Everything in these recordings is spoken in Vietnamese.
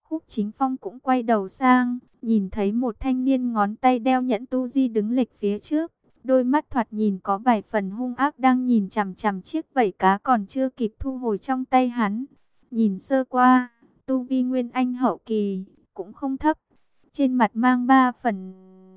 Khúc Chính Phong cũng quay đầu sang, nhìn thấy một thanh niên ngón tay đeo nhẫn tu di đứng lệch phía trước. Đôi mắt thoạt nhìn có vài phần hung ác đang nhìn chằm chằm chiếc vảy cá còn chưa kịp thu hồi trong tay hắn. Nhìn sơ qua, tu vi nguyên anh hậu kỳ, cũng không thấp. Trên mặt mang ba phần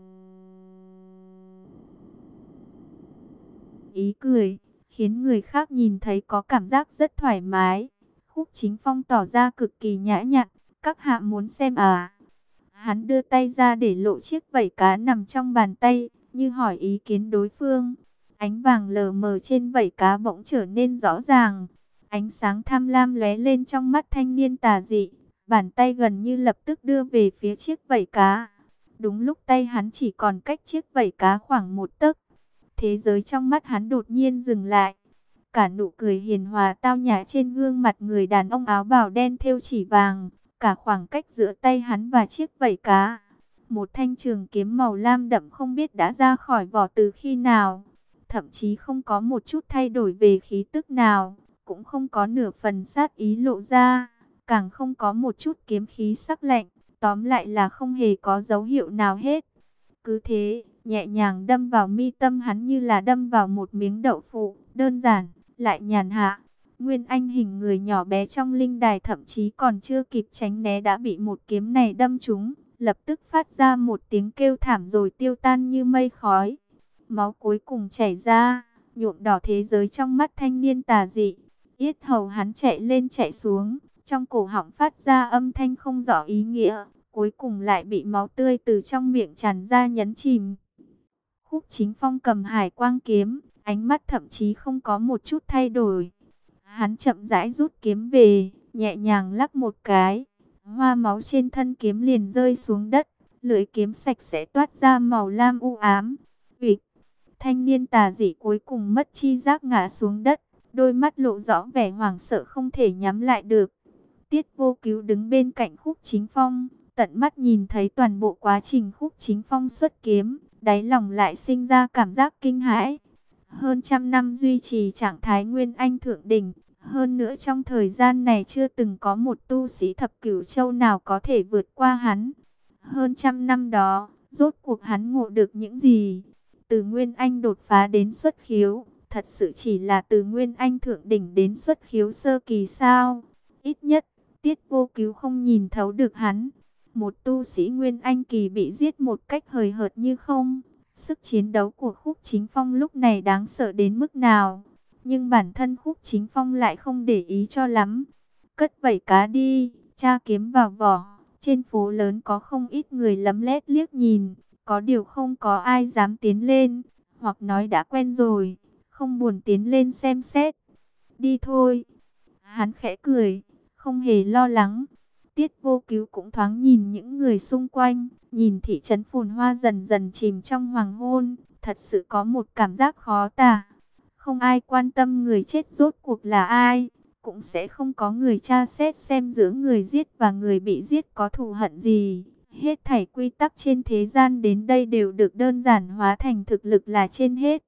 ý cười, khiến người khác nhìn thấy có cảm giác rất thoải mái. Khúc Chính Phong tỏ ra cực kỳ nhã nhặn, các hạ muốn xem à? Hắn đưa tay ra để lộ chiếc vảy cá nằm trong bàn tay, như hỏi ý kiến đối phương. Ánh vàng lờ mờ trên vảy cá bỗng trở nên rõ ràng. Ánh sáng tham lam lóe lên trong mắt thanh niên tà dị. Bàn tay gần như lập tức đưa về phía chiếc vảy cá. Đúng lúc tay hắn chỉ còn cách chiếc vảy cá khoảng một tấc. Thế giới trong mắt hắn đột nhiên dừng lại. Cả nụ cười hiền hòa tao nhã trên gương mặt người đàn ông áo bào đen thêu chỉ vàng. Cả khoảng cách giữa tay hắn và chiếc vảy cá. Một thanh trường kiếm màu lam đậm không biết đã ra khỏi vỏ từ khi nào. Thậm chí không có một chút thay đổi về khí tức nào. Cũng không có nửa phần sát ý lộ ra. Càng không có một chút kiếm khí sắc lạnh. Tóm lại là không hề có dấu hiệu nào hết. Cứ thế, nhẹ nhàng đâm vào mi tâm hắn như là đâm vào một miếng đậu phụ. Đơn giản, lại nhàn hạ. Nguyên Anh hình người nhỏ bé trong linh đài thậm chí còn chưa kịp tránh né đã bị một kiếm này đâm trúng. Lập tức phát ra một tiếng kêu thảm rồi tiêu tan như mây khói. Máu cuối cùng chảy ra, nhuộm đỏ thế giới trong mắt thanh niên tà dị. Yết hầu hắn chạy lên chạy xuống, trong cổ họng phát ra âm thanh không rõ ý nghĩa. Cuối cùng lại bị máu tươi từ trong miệng tràn ra nhấn chìm. Khúc Chính Phong cầm hải quang kiếm, ánh mắt thậm chí không có một chút thay đổi. Hắn chậm rãi rút kiếm về, nhẹ nhàng lắc một cái. Hoa máu trên thân kiếm liền rơi xuống đất. Lưỡi kiếm sạch sẽ toát ra màu lam u ám. Vịt, thanh niên tà dị cuối cùng mất chi giác ngã xuống đất. Đôi mắt lộ rõ vẻ hoảng sợ không thể nhắm lại được. Tiết Vô Cứu đứng bên cạnh Khúc Chính Phong. Tận mắt nhìn thấy toàn bộ quá trình Khúc Chính Phong xuất kiếm. Đáy lòng lại sinh ra cảm giác kinh hãi. Hơn trăm năm duy trì trạng thái Nguyên Anh thượng đỉnh. Hơn nữa trong thời gian này chưa từng có một tu sĩ thập cửu châu nào có thể vượt qua hắn. Hơn trăm năm đó, rốt cuộc hắn ngộ được những gì? Từ Nguyên Anh đột phá đến xuất khiếu, thật sự chỉ là từ Nguyên Anh thượng đỉnh đến xuất khiếu sơ kỳ sao? Ít nhất, Tiết Vô Cứu không nhìn thấu được hắn. Một tu sĩ Nguyên Anh kỳ bị giết một cách hời hợt như không. Sức chiến đấu của Khúc Chính Phong lúc này đáng sợ đến mức nào? Nhưng bản thân Khúc Chính Phong lại không để ý cho lắm. Cất vảy cá đi, tra kiếm vào vỏ. Trên phố lớn có không ít người lấm lét liếc nhìn. Có điều không có ai dám tiến lên. Hoặc nói đã quen rồi, không buồn tiến lên xem xét. Đi thôi. Hắn khẽ cười, không hề lo lắng. Tiết Vô Cứu cũng thoáng nhìn những người xung quanh. Nhìn thị trấn phồn hoa dần dần chìm trong hoàng hôn. Thật sự có một cảm giác khó tả. Không ai quan tâm người chết rốt cuộc là ai. Cũng sẽ không có người tra xét xem giữa người giết và người bị giết có thù hận gì. Hết thảy quy tắc trên thế gian đến đây đều được đơn giản hóa thành thực lực là trên hết.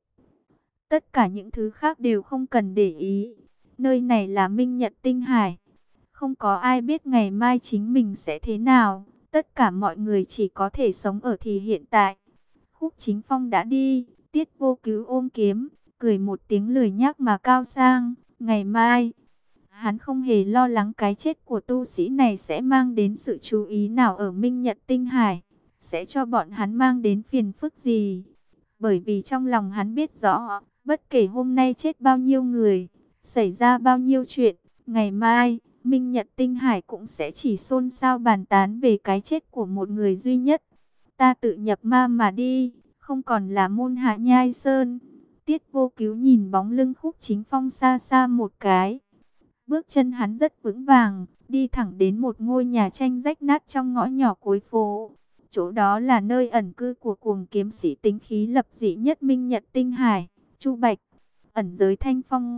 Tất cả những thứ khác đều không cần để ý. Nơi này là Minh Nhật Tinh Hải. Không có ai biết ngày mai chính mình sẽ thế nào. Tất cả mọi người chỉ có thể sống ở thì hiện tại. Khúc Chính Phong đã đi. Tiết Vô Cứu ôm kiếm, cười một tiếng lười nhác mà cao sang. Ngày mai, hắn không hề lo lắng cái chết của tu sĩ này sẽ mang đến sự chú ý nào ở Minh Nhật Tinh Hải. Sẽ cho bọn hắn mang đến phiền phức gì. Bởi vì trong lòng hắn biết rõ, bất kể hôm nay chết bao nhiêu người, xảy ra bao nhiêu chuyện, ngày mai, Minh Nhật Tinh Hải cũng sẽ chỉ xôn xao bàn tán về cái chết của một người duy nhất. Ta tự nhập ma mà đi, không còn là môn hạ nhai sơn. Tiết Vô Cứu nhìn bóng lưng Khúc Chính Phong xa xa một cái. Bước chân hắn rất vững vàng, đi thẳng đến một ngôi nhà tranh rách nát trong ngõ nhỏ cuối phố. Chỗ đó là nơi ẩn cư của cuồng kiếm sĩ tính khí lập dị nhất Minh Nhật Tinh Hải, Chu Bạch, ẩn giới Thanh Phong.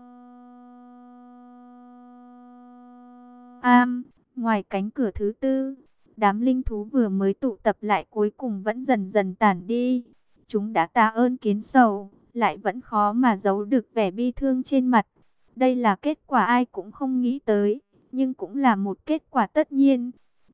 Ngoài cánh cửa thứ tư, đám linh thú vừa mới tụ tập lại cuối cùng vẫn dần dần tản đi. Chúng đã tạ ơn kiến sầu, lại vẫn khó mà giấu được vẻ bi thương trên mặt. Đây là kết quả ai cũng không nghĩ tới, nhưng cũng là một kết quả tất nhiên.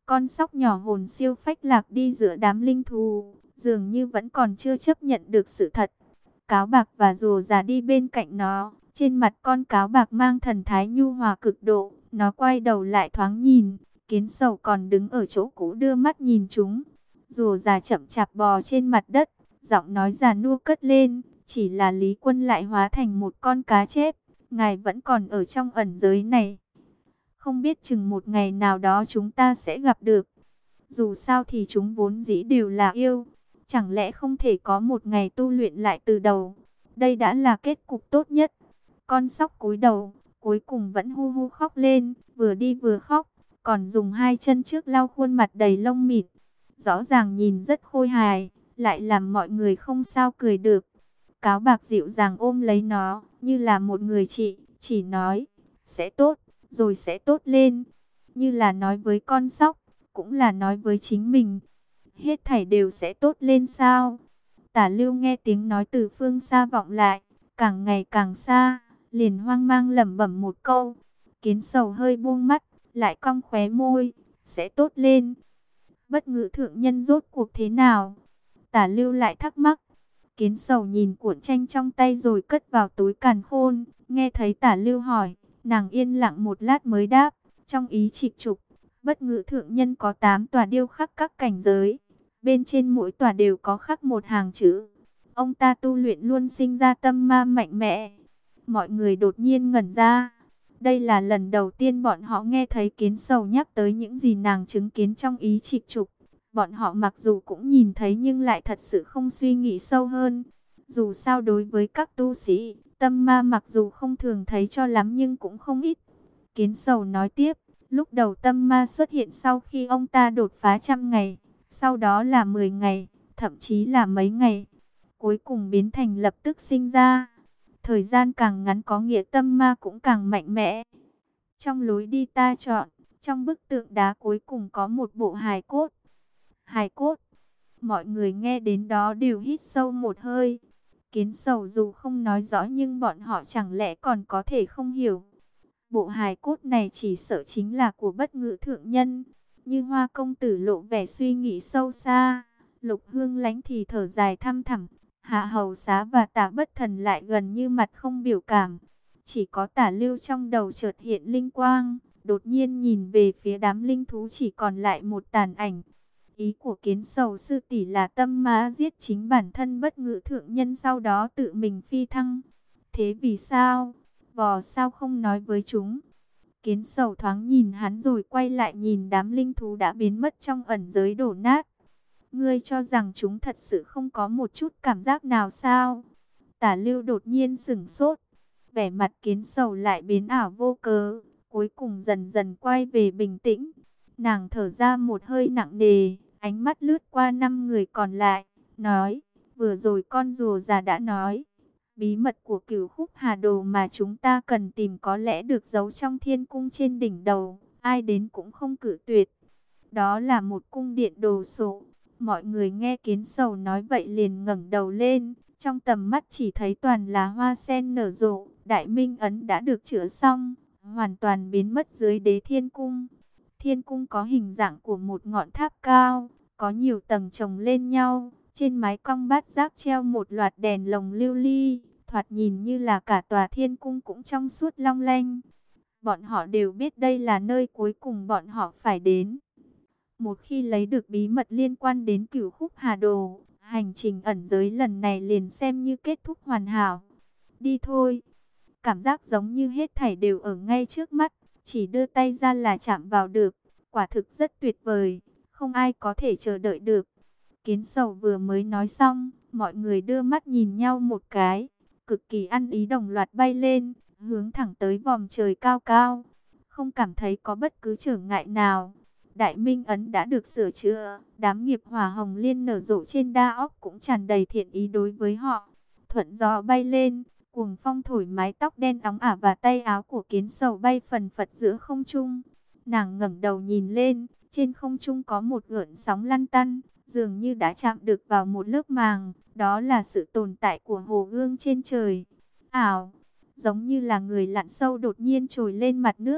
Con sóc nhỏ hồn siêu phách lạc đi giữa đám linh thú, dường như vẫn còn chưa chấp nhận được sự thật. Cáo bạc và rùa già đi bên cạnh nó, trên mặt con cáo bạc mang thần thái nhu hòa cực độ. Nó quay đầu lại thoáng nhìn, kiến sầu còn đứng ở chỗ cũ đưa mắt nhìn chúng. Rùa già chậm chạp bò trên mặt đất, giọng nói già nua cất lên, chỉ là Lý Quân lại hóa thành một con cá chép. Ngài vẫn còn ở trong ẩn giới này. Không biết chừng một ngày nào đó chúng ta sẽ gặp được. Dù sao thì chúng vốn dĩ đều là yêu. Chẳng lẽ không thể có một ngày tu luyện lại từ đầu? Đây đã là kết cục tốt nhất. Con sóc cúi đầu, cuối cùng vẫn hu hu khóc lên, vừa đi vừa khóc, còn dùng hai chân trước lau khuôn mặt đầy lông mịn. Rõ ràng nhìn rất khôi hài, lại làm mọi người không sao cười được. Cáo bạc dịu dàng ôm lấy nó, như là một người chị, chỉ nói, sẽ tốt, rồi sẽ tốt lên. Như là nói với con sóc, cũng là nói với chính mình. Hết thảy đều sẽ tốt lên sao? Tả Lưu nghe tiếng nói từ phương xa vọng lại, càng ngày càng xa, liền hoang mang lẩm bẩm một câu. Kiến sầu hơi buông mắt, lại cong khóe môi, sẽ tốt lên. Bất ngữ thượng nhân rốt cuộc thế nào? Tả Lưu lại thắc mắc. Kiến sầu nhìn cuộn tranh trong tay rồi cất vào túi càn khôn. Nghe thấy Tả Lưu hỏi, nàng yên lặng một lát mới đáp. Trong ý trịch trục, bất ngữ thượng nhân có 8 tòa điêu khắc các cảnh giới. Bên trên mỗi tòa đều có khắc một hàng chữ. Ông ta tu luyện luôn sinh ra tâm ma mạnh mẽ. Mọi người đột nhiên ngẩn ra. Đây là lần đầu tiên bọn họ nghe thấy Kiến sầu nhắc tới những gì nàng chứng kiến trong ý trịch trục. Bọn họ mặc dù cũng nhìn thấy nhưng lại thật sự không suy nghĩ sâu hơn. Dù sao đối với các tu sĩ, tâm ma mặc dù không thường thấy cho lắm nhưng cũng không ít. Kiến sầu nói tiếp, lúc đầu tâm ma xuất hiện sau khi ông ta đột phá 100 ngày, sau đó là 10 ngày, thậm chí là mấy ngày. Cuối cùng biến thành lập tức sinh ra. Thời gian càng ngắn có nghĩa tâm ma cũng càng mạnh mẽ. Trong lối đi ta chọn, trong bức tượng đá cuối cùng có một bộ hài cốt. Hài cốt. Mọi người nghe đến đó đều hít sâu một hơi. Kiến sầu dù không nói rõ nhưng bọn họ chẳng lẽ còn có thể không hiểu. Bộ hài cốt này chỉ sợ chính là của bất ngữ thượng nhân. Như Hoa công tử lộ vẻ suy nghĩ sâu xa. Lục Hương Lánh thì thở dài thăm thẳm. Hạ Hầu Xá và Tả Bất Thần lại gần như mặt không biểu cảm. Chỉ có Tả Lưu trong đầu chợt hiện linh quang. Đột nhiên nhìn về phía đám linh thú chỉ còn lại một tàn ảnh. Ý của Kiến sầu sư tỷ là tâm ma giết chính bản thân bất ngữ thượng nhân, sau đó tự mình phi thăng. Thế vì sao? Vò sao không nói với chúng? Kiến sầu thoáng nhìn hắn rồi quay lại nhìn đám linh thú đã biến mất trong ẩn giới đổ nát. Ngươi cho rằng chúng thật sự không có một chút cảm giác nào sao? Tả Lưu đột nhiên sửng sốt. Vẻ mặt Kiến sầu lại biến ảo vô cớ. Cuối cùng dần dần quay về bình tĩnh. Nàng thở ra một hơi nặng nề, ánh mắt lướt qua 5 người còn lại, nói, vừa rồi con rùa già đã nói, bí mật của Cửu Khúc Hà Đồ mà chúng ta cần tìm có lẽ được giấu trong thiên cung trên đỉnh đầu, ai đến cũng không cự tuyệt. Đó là một cung điện đồ sộ. Mọi người nghe Kiến sầu nói vậy liền ngẩng đầu lên, trong tầm mắt chỉ thấy toàn là hoa sen nở rộ. Đại Minh Ấn đã được chữa xong, hoàn toàn biến mất dưới Đế Thiên Cung. Thiên cung có hình dạng của một ngọn tháp cao, có nhiều tầng chồng lên nhau. Trên mái cong bát giác treo một loạt đèn lồng lưu ly, thoạt nhìn như là cả tòa thiên cung cũng trong suốt long lanh. Bọn họ đều biết đây là nơi cuối cùng bọn họ phải đến. Một khi lấy được bí mật liên quan đến Cửu Khúc Hà Đồ, hành trình ẩn giới lần này liền xem như kết thúc hoàn hảo. Đi thôi. Cảm giác giống như hết thảy đều ở ngay trước mắt. Chỉ đưa tay ra là chạm vào được. Quả thực rất tuyệt vời. Không ai có thể chờ đợi được. Kiến sầu vừa mới nói xong. Mọi người đưa mắt nhìn nhau một cái. Cực kỳ ăn ý đồng loạt bay lên. Hướng thẳng tới vòm trời cao cao. Không cảm thấy có bất cứ trở ngại nào. Đại Minh Ấn đã được sửa chữa. Đám nghiệp hỏa hồng liên nở rộ trên đa óc cũng tràn đầy thiện ý đối với họ. Thuận gió bay lên. Cuồng phong thổi mái tóc đen óng ả và tay áo của Kiến sầu bay phần phật giữa không trung. Nàng ngẩng đầu nhìn lên, trên không trung có một gợn sóng lăn tăn, dường như đã chạm được vào một lớp màng. Đó là sự tồn tại của hồ gương trên trời. Ảo, giống như là người lặn sâu đột nhiên trồi lên mặt nước.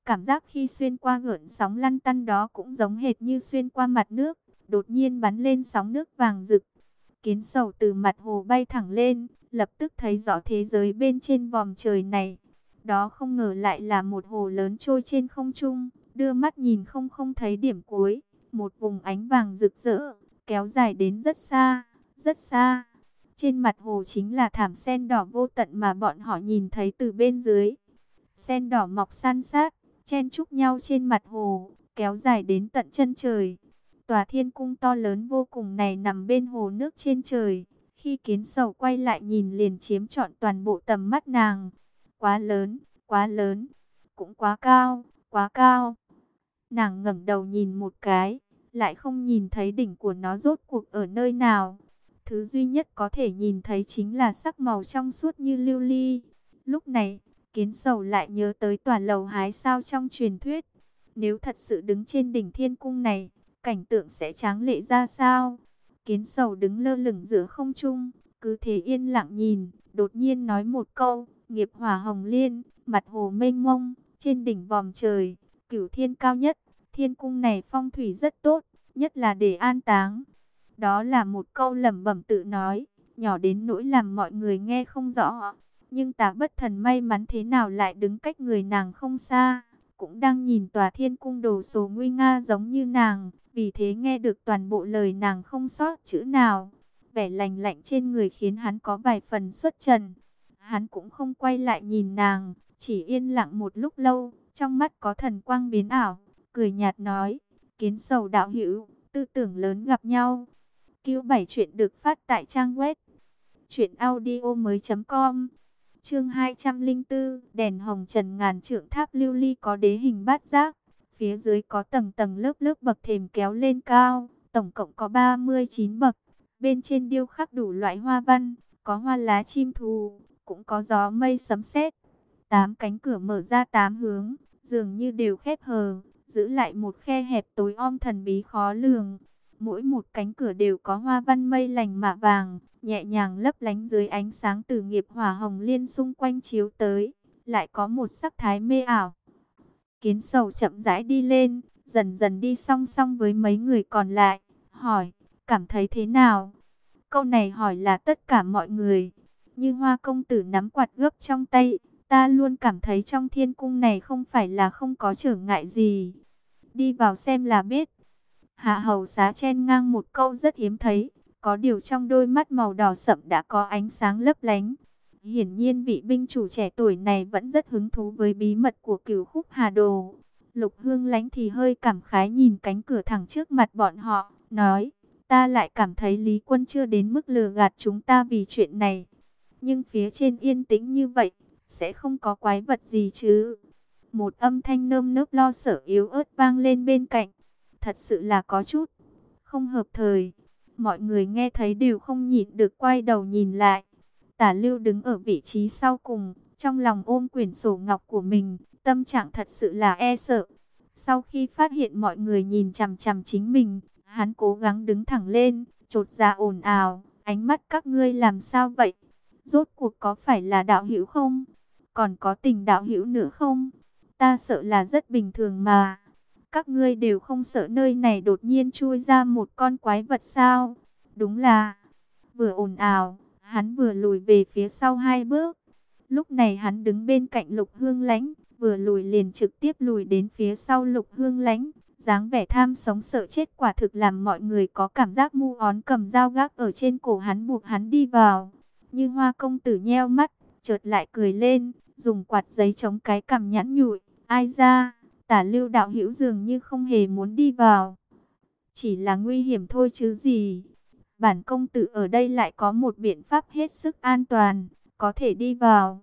Cảm giác khi xuyên qua gợn sóng lăn tăn đó cũng giống hệt như xuyên qua mặt nước. Đột nhiên bắn lên sóng nước vàng rực. Kiến sầu từ mặt hồ bay thẳng lên, lập tức thấy rõ thế giới bên trên vòm trời này. Đó không ngờ lại là một hồ lớn trôi trên không trung, đưa mắt nhìn không thấy điểm cuối. Một vùng ánh vàng rực rỡ, kéo dài đến rất xa, rất xa. Trên mặt hồ chính là thảm sen đỏ vô tận mà bọn họ nhìn thấy từ bên dưới. Sen đỏ mọc san sát, chen chúc nhau trên mặt hồ, kéo dài đến tận chân trời. Tòa thiên cung to lớn vô cùng này nằm bên hồ nước trên trời. Khi Kiến Sầu quay lại nhìn liền chiếm trọn toàn bộ tầm mắt nàng. Quá lớn, cũng quá cao, quá cao. Nàng ngẩng đầu nhìn một cái, lại không nhìn thấy đỉnh của nó rốt cuộc ở nơi nào. Thứ duy nhất có thể nhìn thấy chính là sắc màu trong suốt như lưu ly. Lúc này, Kiến Sầu lại nhớ tới tòa lầu hái sao trong truyền thuyết. Nếu thật sự đứng trên đỉnh thiên cung này, cảnh tượng sẽ tráng lệ ra sao? Kiến Sầu đứng lơ lửng giữa không trung, cứ thế yên lặng nhìn, đột nhiên nói một câu, nghiệp hỏa hồng liên, mặt hồ mênh mông, trên đỉnh vòm trời, cửu thiên cao nhất, thiên cung này phong thủy rất tốt, nhất là để an táng. Đó là một câu lẩm bẩm tự nói, nhỏ đến nỗi làm mọi người nghe không rõ. Nhưng Tá Bất Thần may mắn thế nào lại đứng cách người nàng không xa, cũng đang nhìn tòa thiên cung đồ sộ nguy nga giống như nàng, vì thế nghe được toàn bộ lời nàng không sót chữ nào. Vẻ lạnh lạnh trên người khiến hắn có vài phần xuất trần. Hắn cũng không quay lại nhìn nàng, chỉ yên lặng một lúc lâu, trong mắt có thần quang biến ảo, cười nhạt nói, Kiến Sầu đạo hữu, tư tưởng lớn gặp nhau. Q7 chuyện được phát tại trang web truyệnaudiomoi.com. Chương 204, đèn hồng trần ngàn trượng tháp lưu ly có đế hình bát giác, phía dưới có tầng tầng lớp lớp bậc thềm kéo lên cao, tổng cộng có 39 bậc. Bên trên điêu khắc đủ loại hoa văn, có hoa lá chim thú, cũng có gió mây sấm sét. 8 cánh cửa mở ra 8 hướng, dường như đều khép hờ, giữ lại một khe hẹp tối om thần bí khó lường. Mỗi một cánh cửa đều có hoa văn mây lành mạ vàng, nhẹ nhàng lấp lánh dưới ánh sáng từ nghiệp hỏa hồng liên xung quanh chiếu tới, lại có một sắc thái mê ảo. Kiến Sầu chậm rãi đi lên, dần dần đi song song với mấy người còn lại, hỏi, cảm thấy thế nào? Câu này hỏi là tất cả mọi người. Như Hoa công tử nắm quạt gấp trong tay, ta luôn cảm thấy trong thiên cung này không phải là không có trở ngại gì. Đi vào xem là biết. Hạ Hầu Xá chen ngang một câu rất hiếm thấy, có điều trong đôi mắt màu đỏ sậm đã có ánh sáng lấp lánh. Hiển nhiên vị binh chủ trẻ tuổi này vẫn rất hứng thú với bí mật của Cửu Khúc Hà Đồ. Lục Hương Lánh thì hơi cảm khái nhìn cánh cửa thẳng trước mặt bọn họ, nói, ta lại cảm thấy Lý Quân chưa đến mức lừa gạt chúng ta vì chuyện này. Nhưng phía trên yên tĩnh như vậy, sẽ không có quái vật gì chứ? Một âm thanh nơm nớp lo sợ yếu ớt vang lên bên cạnh. Thật sự là có chút không hợp thời. Mọi người nghe thấy đều không nhịn được quay đầu nhìn lại. Tả Lưu đứng ở vị trí sau cùng, trong lòng ôm quyển sổ ngọc của mình, tâm trạng thật sự là e sợ. Sau khi phát hiện mọi người nhìn chằm chằm chính mình, hắn cố gắng đứng thẳng lên, chột dạ ồn ào, ánh mắt các ngươi làm sao vậy? Rốt cuộc có phải là đạo hữu không? Còn có tình đạo hữu nữa không? Ta sợ là rất bình thường mà. Các ngươi đều không sợ nơi này đột nhiên chui ra một con quái vật sao? Đúng là, vừa ồn ào, hắn vừa lùi về phía sau 2 bước. Lúc này hắn đứng bên cạnh Lục Hương Lánh, vừa lùi liền trực tiếp lùi đến phía sau Lục Hương Lánh. Dáng vẻ tham sống sợ chết quả thực làm mọi người có cảm giác mu ón cầm dao gác ở trên cổ hắn buộc hắn đi vào. Như Hoa công tử nheo mắt, chợt lại cười lên, dùng quạt giấy chống cái cằm nhẵn nhụi. Ai ra, Tả Lưu đạo hữu dường như không hề muốn đi vào. Chỉ là nguy hiểm thôi chứ gì. Bản công tử ở đây lại có một biện pháp hết sức an toàn, có thể đi vào.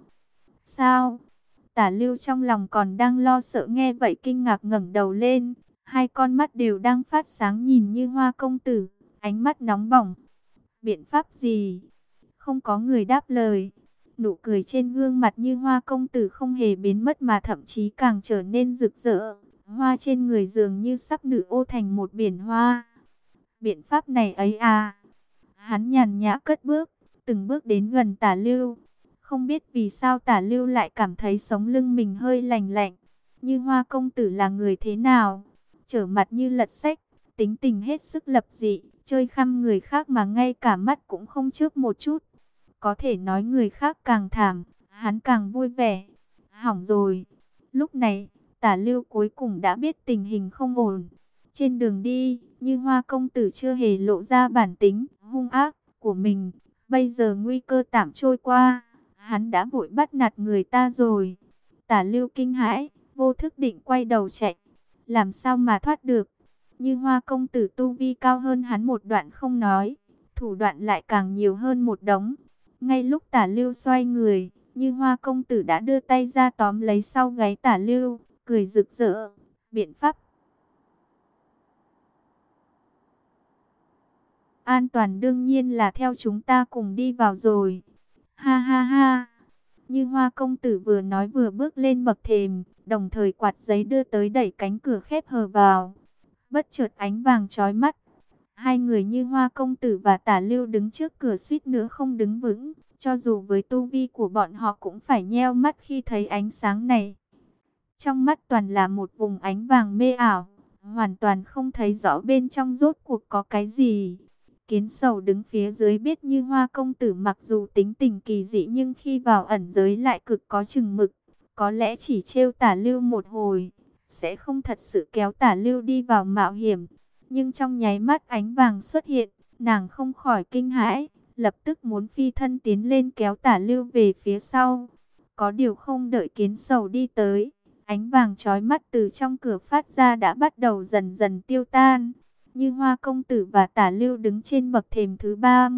Sao? Tả Lưu trong lòng còn đang lo sợ nghe vậy kinh ngạc ngẩng đầu lên. 2 con mắt đều đang phát sáng nhìn Như Hoa công tử, ánh mắt nóng bỏng. Biện pháp gì? Không có người đáp lời. Nụ cười trên gương mặt Như Hoa công tử không hề biến mất mà thậm chí càng trở nên rực rỡ. Hoa trên người dường như sắp nở ô thành một biển hoa. Biện pháp này ấy à? Hắn nhàn nhã cất bước, từng bước đến gần Tả Lưu. Không biết vì sao Tả Lưu lại cảm thấy sống lưng mình hơi lạnh lạnh. Như Hoa công tử là người thế nào? Trở mặt như lật sách, tính tình hết sức lập dị, chơi khăm người khác mà ngay cả mắt cũng không chớp một chút. Có thể nói người khác càng thảm, hắn càng vui vẻ. Hỏng rồi. Lúc này, Tả Lưu cuối cùng đã biết tình hình không ổn. Trên đường đi, Như Hoa công tử chưa hề lộ ra bản tính hung ác của mình. Bây giờ nguy cơ tạm trôi qua, hắn đã vội bắt nạt người ta rồi. Tả Lưu kinh hãi, vô thức định quay đầu chạy. Làm sao mà thoát được? Như Hoa công tử tu vi cao hơn hắn một đoạn không nói, thủ đoạn lại càng nhiều hơn một đống. Ngay lúc Tả Lưu xoay người, Như Hoa công tử đã đưa tay ra tóm lấy sau gáy Tả Lưu, cười rực rỡ. Biện pháp an toàn đương nhiên là theo chúng ta cùng đi vào rồi. Ha ha ha. Như Hoa công tử vừa nói vừa bước lên bậc thềm, đồng thời quạt giấy đưa tới đẩy cánh cửa khép hờ vào. Bất chợt ánh vàng chói mắt. Hai người Như Hoa công tử và Tả Lưu đứng trước cửa suýt nữa không đứng vững. Cho dù với tu vi của bọn họ cũng phải nheo mắt khi thấy ánh sáng này. Trong mắt toàn là một vùng ánh vàng mê ảo, hoàn toàn không thấy rõ bên trong rốt cuộc có cái gì. Kiến Sầu đứng phía dưới biết Như Hoa công tử mặc dù tính tình kỳ dị nhưng khi vào ẩn giới lại cực có chừng mực. Có lẽ chỉ trêu Tả Lưu một hồi, sẽ không thật sự kéo Tả Lưu đi vào mạo hiểm. Nhưng trong nháy mắt ánh vàng xuất hiện, nàng không khỏi kinh hãi, lập tức muốn phi thân tiến lên kéo Tả Lưu về phía sau. Có điều không đợi Kiến Sầu đi tới, ánh vàng chói mắt từ trong cửa phát ra đã bắt đầu dần dần tiêu tan. Như Hoa công tử và Tả Lưu đứng trên bậc thềm thứ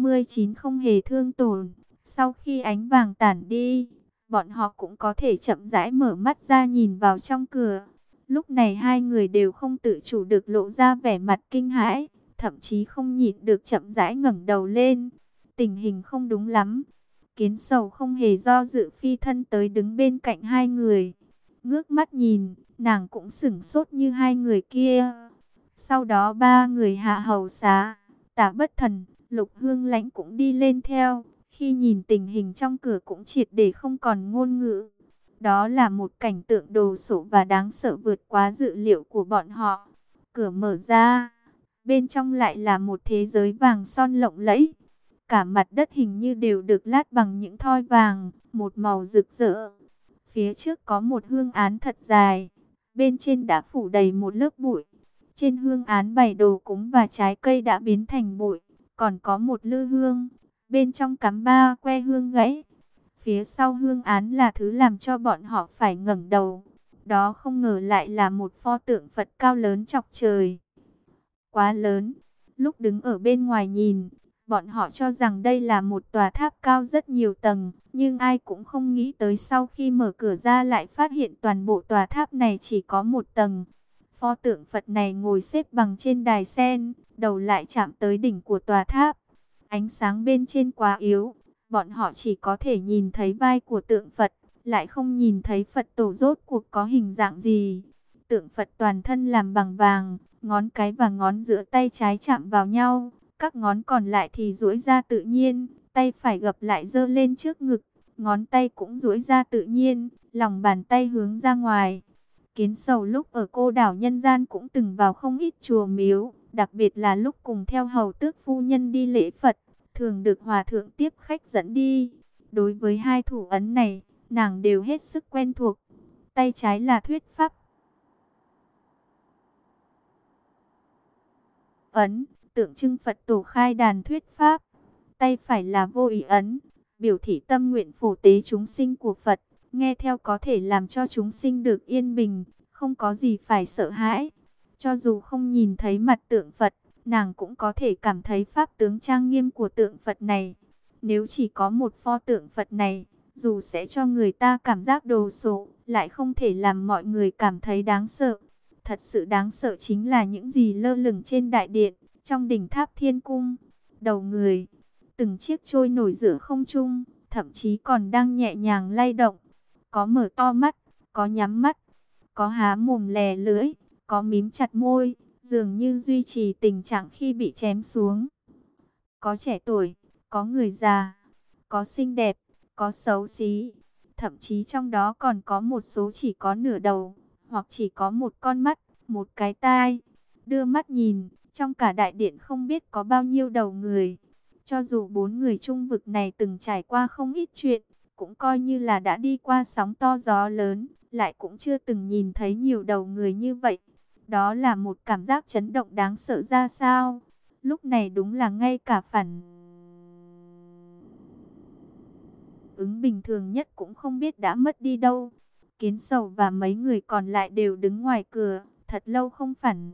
39 không hề thương tổn. Sau khi ánh vàng tản đi, bọn họ cũng có thể chậm rãi mở mắt ra nhìn vào trong cửa. Lúc này hai người đều không tự chủ được lộ ra vẻ mặt kinh hãi, thậm chí không nhịn được chậm rãi ngẩng đầu lên. Tình hình không đúng lắm. Kiến Sầu không hề do dự phi thân tới đứng bên cạnh hai người. Ngước mắt nhìn, nàng cũng sửng sốt như hai người kia. Sau đó ba người Hạ Hầu Xá, Tả Bất Thần, Lục Hương Lãnh cũng đi lên theo. Khi nhìn tình hình trong cửa cũng triệt để không còn ngôn ngữ. Đó là một cảnh tượng đồ sộ và đáng sợ vượt quá dự liệu của bọn họ. Cửa mở ra, bên trong lại là một thế giới vàng son lộng lẫy. Cả mặt đất hình như đều được lát bằng những thoi vàng, một màu rực rỡ. Phía trước có một hương án thật dài, bên trên đã phủ đầy một lớp bụi. Trên hương án bày đồ cúng và trái cây đã biến thành bụi, còn có một lư hương, bên trong cắm 3 que hương gãy. Phía sau hương án là thứ làm cho bọn họ phải ngẩng đầu. Đó không ngờ lại là một pho tượng Phật cao lớn chọc trời. Quá lớn, lúc đứng ở bên ngoài nhìn, bọn họ cho rằng đây là một tòa tháp cao rất nhiều tầng, nhưng ai cũng không nghĩ tới sau khi mở cửa ra lại phát hiện toàn bộ tòa tháp này chỉ có một tầng. Pho tượng Phật này ngồi xếp bằng trên đài sen, đầu lại chạm tới đỉnh của tòa tháp. Ánh sáng bên trên quá yếu, bọn họ chỉ có thể nhìn thấy vai của tượng Phật, lại không nhìn thấy Phật tổ rốt cuộc có hình dạng gì. Tượng Phật toàn thân làm bằng vàng, ngón cái và ngón giữa tay trái chạm vào nhau, các ngón còn lại thì duỗi ra tự nhiên, tay phải gập lại giơ lên trước ngực, ngón tay cũng duỗi ra tự nhiên, lòng bàn tay hướng ra ngoài. Kiến Sầu lúc ở Cô đảo nhân gian cũng từng vào không ít chùa miếu, đặc biệt là lúc cùng theo hầu tước phu nhân đi lễ Phật, thường được hòa thượng tiếp khách dẫn đi. Đối với hai thủ ấn này, nàng đều hết sức quen thuộc. Tay trái là thuyết pháp ấn, tượng trưng Phật tổ khai đàn thuyết pháp. Tay phải là vô ý ấn, biểu thị tâm nguyện phổ tế chúng sinh của Phật. Nghe theo có thể làm cho chúng sinh được yên bình, không có gì phải sợ hãi. Cho dù không nhìn thấy mặt tượng Phật, nàng cũng có thể cảm thấy pháp tướng trang nghiêm của tượng Phật này. Nếu chỉ có một pho tượng Phật này, dù sẽ cho người ta cảm giác đồ sộ, lại không thể làm mọi người cảm thấy đáng sợ. Thật sự đáng sợ chính là những gì lơ lửng trên đại điện, trong đỉnh tháp thiên cung. Đầu người, từng chiếc trôi nổi giữa không trung, thậm chí còn đang nhẹ nhàng lay động. Có mở to mắt, có nhắm mắt, có há mồm lè lưỡi, có mím chặt môi, dường như duy trì tình trạng khi bị chém xuống. Có trẻ tuổi, có người già, có xinh đẹp, có xấu xí, thậm chí trong đó còn có một số chỉ có nửa đầu, hoặc chỉ có một con mắt, một cái tai. Đưa mắt nhìn, trong cả đại điện không biết có bao nhiêu đầu người. Cho dù 4 người trung vực này từng trải qua không ít chuyện, cũng coi như là đã đi qua sóng to gió lớn, lại cũng chưa từng nhìn thấy nhiều đầu người như vậy. Đó là một cảm giác chấn động đáng sợ ra sao. Lúc này đúng là ngay cả phản ứng bình thường nhất cũng không biết đã mất đi đâu. Kiến Sầu và mấy người còn lại đều đứng ngoài cửa, thật lâu không phản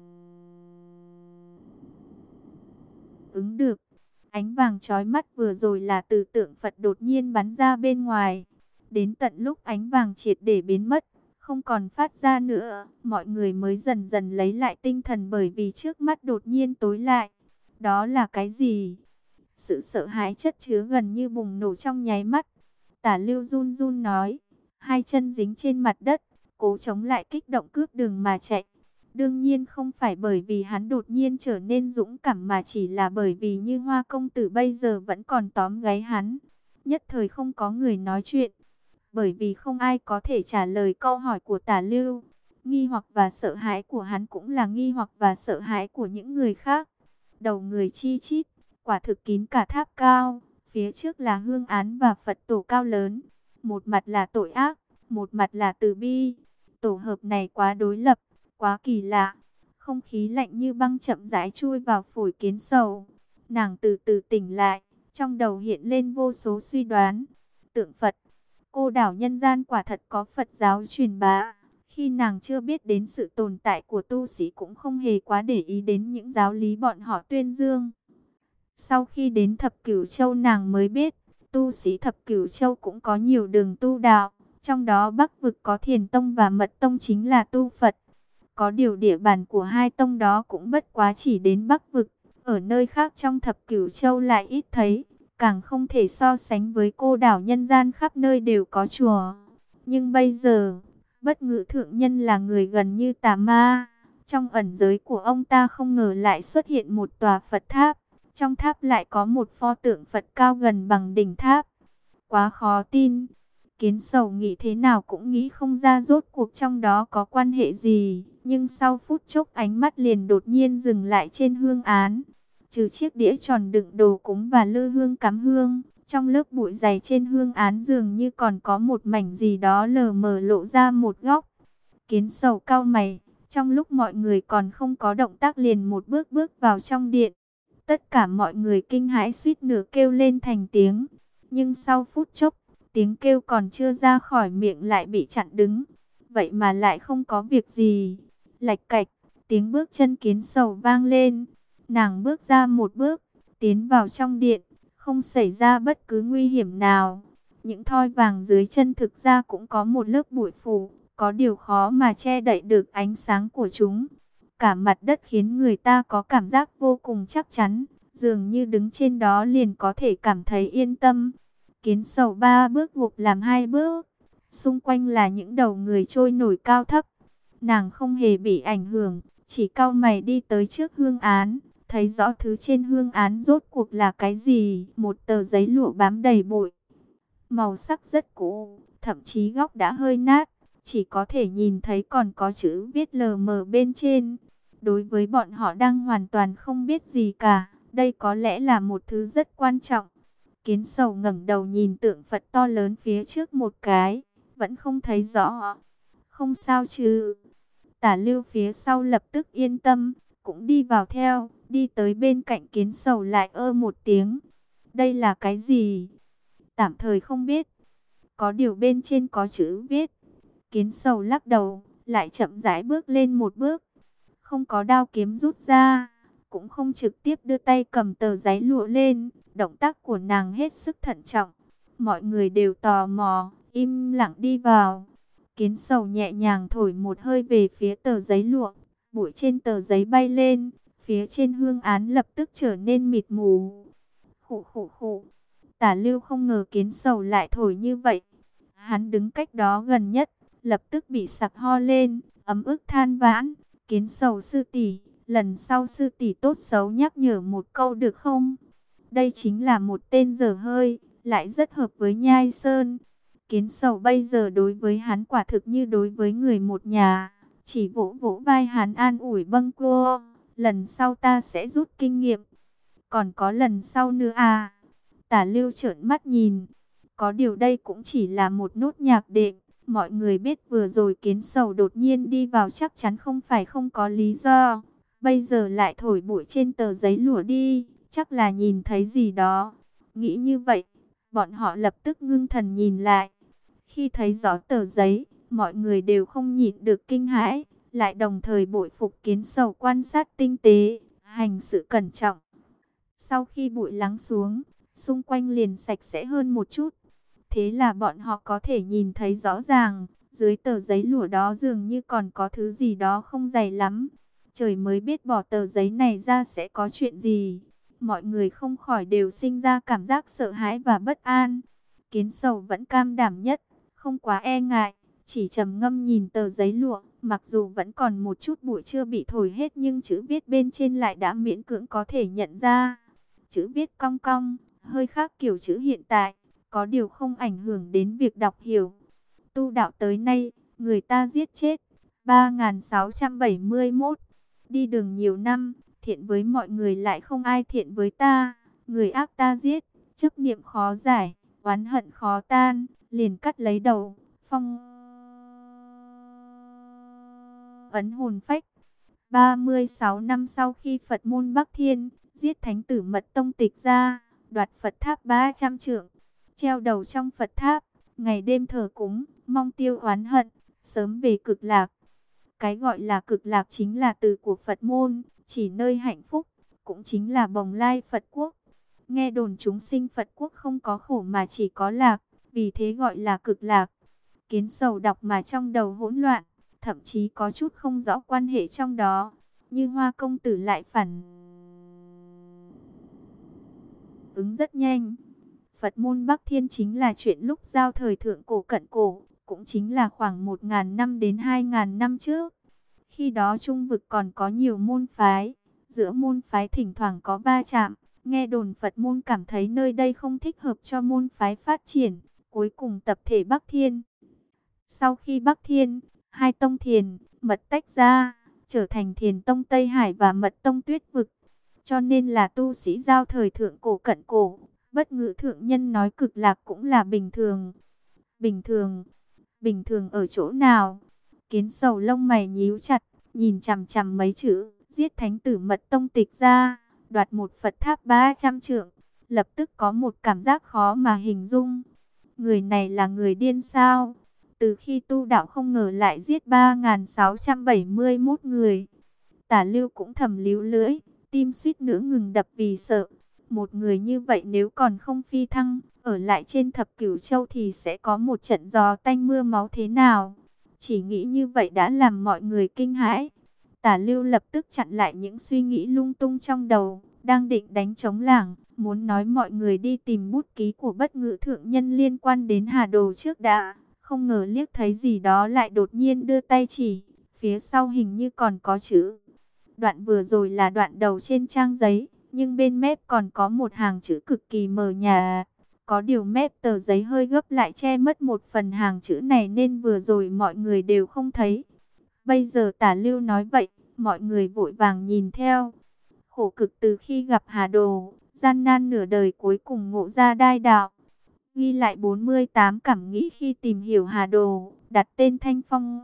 ứng được. Ánh vàng chói mắt vừa rồi là từ tượng Phật đột nhiên bắn ra bên ngoài. Đến tận lúc ánh vàng triệt để biến mất, không còn phát ra nữa, mọi người mới dần dần lấy lại tinh thần bởi vì trước mắt đột nhiên tối lại. Đó là cái gì? Sự sợ hãi chất chứa gần như bùng nổ trong nháy mắt. Tả Lưu run run nói, hai chân dính trên mặt đất, cố chống lại kích động cướp đường mà chạy. Đương nhiên không phải bởi vì hắn đột nhiên trở nên dũng cảm mà chỉ là bởi vì Như Hoa công tử bây giờ vẫn còn tóm gáy hắn. Nhất thời không có người nói chuyện, bởi vì không ai có thể trả lời câu hỏi của Tả Lưu. Nghi hoặc và sợ hãi của hắn cũng là nghi hoặc và sợ hãi của những người khác. Đầu người chi chít, quả thực kín cả tháp cao, phía trước là hương án và Phật tổ cao lớn. Một mặt là tội ác, một mặt là từ bi. Tổ hợp này quá đối lập, quá kỳ lạ. Không khí lạnh như băng chậm rãi chui vào phổi Kiến Sầu. Nàng từ từ tỉnh lại, trong đầu hiện lên vô số suy đoán. Tượng Phật, cô đảo nhân gian quả thật có Phật giáo truyền bá. Khi nàng chưa biết đến sự tồn tại của tu sĩ cũng không hề quá để ý đến những giáo lý bọn họ tuyên dương. Sau khi đến Thập Cửu Châu nàng mới biết, tu sĩ Thập Cửu Châu cũng có nhiều đường tu đạo. Trong đó Bắc vực có Thiền Tông và Mật Tông chính là tu Phật. Có điều địa bàn của hai tông đó cũng bất quá chỉ đến Bắc vực. Ở nơi khác trong Thập Cửu Châu lại ít thấy. Càng không thể so sánh với cô đảo nhân gian khắp nơi đều có chùa. Nhưng bây giờ, Bất Ngự Thượng Nhân là người gần như tà ma. Trong ẩn giới của ông ta không ngờ lại xuất hiện một tòa Phật tháp. Trong tháp lại có một pho tượng Phật cao gần bằng đỉnh tháp. Quá khó tin. Kiến Sầu nghĩ thế nào cũng nghĩ không ra rốt cuộc trong đó có quan hệ gì. Nhưng sau phút chốc ánh mắt liền đột nhiên dừng lại trên hương án. Trừ chiếc đĩa tròn đựng đồ cúng và lư hương cắm hương, trong lớp bụi dày trên hương án dường như còn có một mảnh gì đó lờ mờ lộ ra một góc. Kiến Sầu cau mày, trong lúc mọi người còn không có động tác liền một bước bước vào trong điện. Tất cả mọi người kinh hãi suýt nửa kêu lên thành tiếng. Nhưng sau phút chốc, tiếng kêu còn chưa ra khỏi miệng lại bị chặn đứng. Vậy mà lại không có việc gì. Lạch cạch, tiếng bước chân Kiến Sầu vang lên. Nàng bước ra một bước, tiến vào trong điện, không xảy ra bất cứ nguy hiểm nào. Những thoi vàng dưới chân thực ra cũng có một lớp bụi phủ, có điều khó mà che đậy được ánh sáng của chúng. Cả mặt đất khiến người ta có cảm giác vô cùng chắc chắn, dường như đứng trên đó liền có thể cảm thấy yên tâm. Kiến Sầu 3 bước gục làm 2 bước, xung quanh là những đầu người trôi nổi cao thấp. Nàng không hề bị ảnh hưởng, chỉ cau mày đi tới trước hương án, thấy rõ thứ trên hương án rốt cuộc là cái gì. Một tờ giấy lụa bám đầy bụi, màu sắc rất cũ, thậm chí góc đã hơi nát, chỉ có thể nhìn thấy còn có chữ viết lờ mờ bên trên. Đối với bọn họ đang hoàn toàn không biết gì cả, đây có lẽ là một thứ rất quan trọng. Kiến Sầu ngẩng đầu nhìn tượng Phật to lớn phía trước một cái, vẫn không thấy rõ. Không sao chứ? Tả Lưu phía sau lập tức yên tâm, cũng đi vào theo, đi tới bên cạnh Kiến Sầu lại một tiếng. Đây là cái gì? Tạm thời không biết. Có điều bên trên có chữ viết. Kiến Sầu lắc đầu, lại chậm rãi bước lên một bước. Không có đao kiếm rút ra, cũng không trực tiếp đưa tay cầm tờ giấy lụa lên. Động tác của nàng hết sức thận trọng. Mọi người đều tò mò, im lặng đi vào. Kiến Sầu nhẹ nhàng thổi một hơi về phía tờ giấy lụa. Bụi trên tờ giấy bay lên, phía trên hương án lập tức trở nên mịt mù. Khụ khụ khụ. Tả Lưu không ngờ Kiến Sầu lại thổi như vậy. Hắn đứng cách đó gần nhất, lập tức bị sặc ho lên, ấm ức than vãn. Kiến Sầu sư tỷ, lần sau sư tỷ tốt xấu nhắc nhở một câu được không? Đây chính là một tên dở hơi, lại rất hợp với Nhai Sơn. Kiến Sầu bây giờ đối với hắn quả thực như đối với người một nhà. chỉ vỗ vỗ vai hắn an ủi bâng quơ, lần sau ta sẽ rút kinh nghiệm. Còn có lần sau nữa à? Tả Lưu trợn mắt nhìn. Có điều đây cũng chỉ là một nốt nhạc đệm. Mọi người biết vừa rồi Kiến Sầu đột nhiên đi vào chắc chắn không phải không có lý do. Bây giờ lại thổi bụi trên tờ giấy lụa đi, chắc là nhìn thấy gì đó. Nghĩ như vậy, bọn họ lập tức ngưng thần nhìn lại. Khi thấy rõ tờ giấy, mọi người đều không nhịn được kinh hãi, lại đồng thời bội phục Kiến Sầu quan sát tinh tế, hành sự cẩn trọng. Sau khi bụi lắng xuống, xung quanh liền sạch sẽ hơn một chút. Thế là bọn họ có thể nhìn thấy rõ ràng, dưới tờ giấy lụa đó dường như còn có thứ gì đó không dày lắm. Trời mới biết bỏ tờ giấy này ra sẽ có chuyện gì. Mọi người không khỏi đều sinh ra cảm giác sợ hãi và bất an. Kiến Sầu vẫn cam đảm nhất, không quá e ngại, chỉ trầm ngâm nhìn tờ giấy lụa. Mặc dù vẫn còn một chút bụi chưa bị thổi hết nhưng chữ viết bên trên lại đã miễn cưỡng có thể nhận ra. Chữ viết cong cong, hơi khác kiểu chữ hiện tại, có điều không ảnh hưởng đến việc đọc hiểu. Tu đạo tới nay, người ta giết chết 3671. Đi đường nhiều năm, thiện với mọi người lại không ai thiện với ta. Người ác ta giết, chấp niệm khó giải, oán hận khó tan, liền cắt lấy đầu, phong ấn hồn phách. 36 năm sau khi Phật môn Bắc Thiên giết thánh tử Mật Tông Tịch ra, đoạt Phật tháp 300 trượng, treo đầu trong Phật tháp, ngày đêm thờ cúng, mong tiêu oán hận, sớm về cực lạc. Cái gọi là cực lạc chính là từ của Phật môn, chỉ nơi hạnh phúc, cũng chính là Bồng Lai Phật quốc. Nghe đồn chúng sinh Phật quốc không có khổ mà chỉ có lạc, vì thế gọi là cực lạc. Kiến Sầu đọc mà trong đầu hỗn loạn, thậm chí có chút không rõ quan hệ trong đó, như Hoa công tử lại phản ứng rất nhanh. Phật môn Bắc Thiên chính là chuyện lúc giao thời thượng cổ cận cổ, cũng chính là khoảng 1.000 năm đến 2.000 năm trước. Khi đó Trung vực còn có nhiều môn phái, giữa môn phái thỉnh thoảng có va chạm, nghe đồn Phật môn cảm thấy nơi đây không thích hợp cho môn phái phát triển, cuối cùng tập thể Bắc Thiên. Sau khi Bắc Thiên, hai tông Thiền, Mật tách ra, trở thành Thiền tông Tây Hải và Mật tông Tuyết vực. Cho nên là tu sĩ giao thời thượng cổ cận cổ, Bất Ngữ thượng nhân nói cực lạc cũng là bình thường. Bình thường? Bình thường ở chỗ nào? Kiến Sầu lông mày nhíu chặt, nhìn chằm chằm mấy chữ, giết thánh tử Mật tông Tịch ra, đoạt một Phật tháp 300 trượng, lập tức có một cảm giác khó mà hình dung. Người này là người điên sao? Từ khi tu đạo không ngờ lại giết 3671 người. Tả Lưu cũng thầm líu lưỡi, tim suýt nữa ngừng đập vì sợ. Một người như vậy nếu còn không phi thăng, ở lại trên Thập Cửu Châu thì sẽ có một trận gió tanh mưa máu thế nào? Chỉ nghĩ như vậy đã làm mọi người kinh hãi. Tả Lưu lập tức chặn lại những suy nghĩ lung tung trong đầu, đang định đánh trống lảng, muốn nói mọi người đi tìm bút ký của Bất Ngữ thượng nhân liên quan đến Hà Đồ trước đã. Không ngờ liếc thấy gì đó lại đột nhiên đưa tay chỉ, phía sau hình như còn có chữ. Đoạn vừa rồi là đoạn đầu trên trang giấy, nhưng bên mép còn có một hàng chữ cực kỳ mờ nhạt. Có điều mép tờ giấy hơi gấp lại che mất một phần hàng chữ này nên vừa rồi mọi người đều không thấy. Bây giờ Tả Lưu nói vậy, mọi người vội vàng nhìn theo. Khổ cực từ khi gặp Hà Đồ, gian nan nửa đời cuối cùng ngộ ra đai đạo. Ghi lại 48 cảm nghĩ khi tìm hiểu Hà Đồ, đặt tên Thanh Phong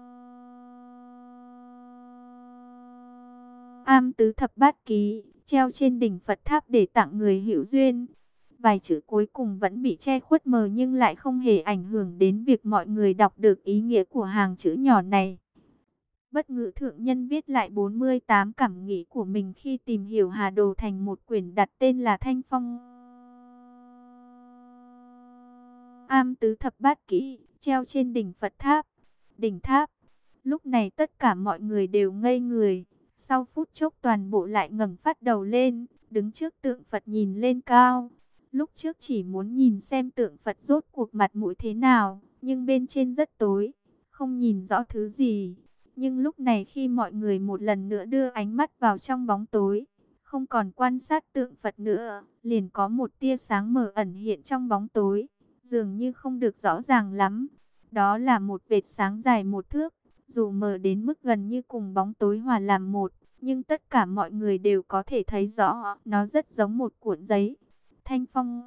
Am Tứ Thập Bát Ký, treo trên đỉnh Phật tháp để tặng người hữu duyên. Vài chữ cuối cùng vẫn bị che khuất mờ nhưng lại không hề ảnh hưởng đến việc mọi người đọc được ý nghĩa của hàng chữ nhỏ này. Bất Ngữ thượng nhân viết lại 48 cảm nghĩ của mình khi tìm hiểu Hà Đồ thành một quyển đặt tên là Thanh Phong Am Tứ Thập Bát Ký, treo trên đỉnh Phật tháp. Đỉnh tháp. Lúc này tất cả mọi người đều ngây người. Sau phút chốc toàn bộ lại ngẩng phát đầu lên, đứng trước tượng Phật nhìn lên cao. Lúc trước chỉ muốn nhìn xem tượng Phật rốt cuộc mặt mũi thế nào, nhưng bên trên rất tối, không nhìn rõ thứ gì. Nhưng lúc này khi mọi người một lần nữa đưa ánh mắt vào trong bóng tối, không còn quan sát tượng Phật nữa, liền có một tia sáng mờ ẩn hiện trong bóng tối, dường như không được rõ ràng lắm. Đó là một vệt sáng dài 1 thước, dù mờ đến mức gần như cùng bóng tối hòa làm một, nhưng tất cả mọi người đều có thể thấy rõ, nó rất giống một cuộn giấy. Thanh Phong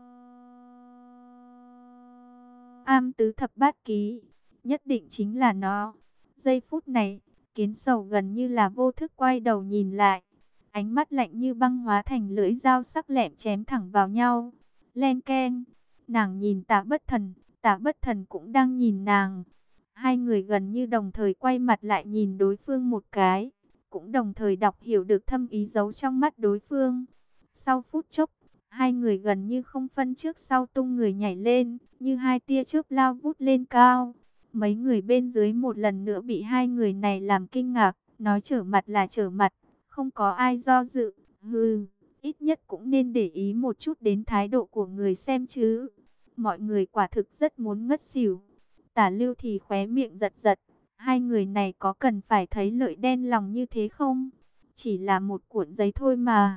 Am Tứ Thập Bát Ký, nhất định chính là nó. Giây phút này, Kiến Sầu gần như là vô thức quay đầu nhìn lại, ánh mắt lạnh như băng hóa thành lưỡi dao sắc lẹm chém thẳng vào nhau. Len keng, nàng nhìn Tạ Bất Thần, Tạ Bất Thần cũng đang nhìn nàng. Hai người gần như đồng thời quay mặt lại nhìn đối phương một cái, cũng đồng thời đọc hiểu được thâm ý giấu trong mắt đối phương. Sau phút chốc, hai người gần như không phân trước sau tung người nhảy lên, như hai tia chớp lao vút lên cao. Mấy người bên dưới một lần nữa bị hai người này làm kinh ngạc, nói trở mặt là trở mặt, không có ai do dự. Hừ, ít nhất cũng nên để ý một chút đến thái độ của người xem chứ. Mọi người quả thực rất muốn ngất xỉu. Tả Lưu thì khóe miệng giật giật, hai người này có cần phải thấy lợi đen lòng như thế không? Chỉ là một cuộn giấy thôi mà.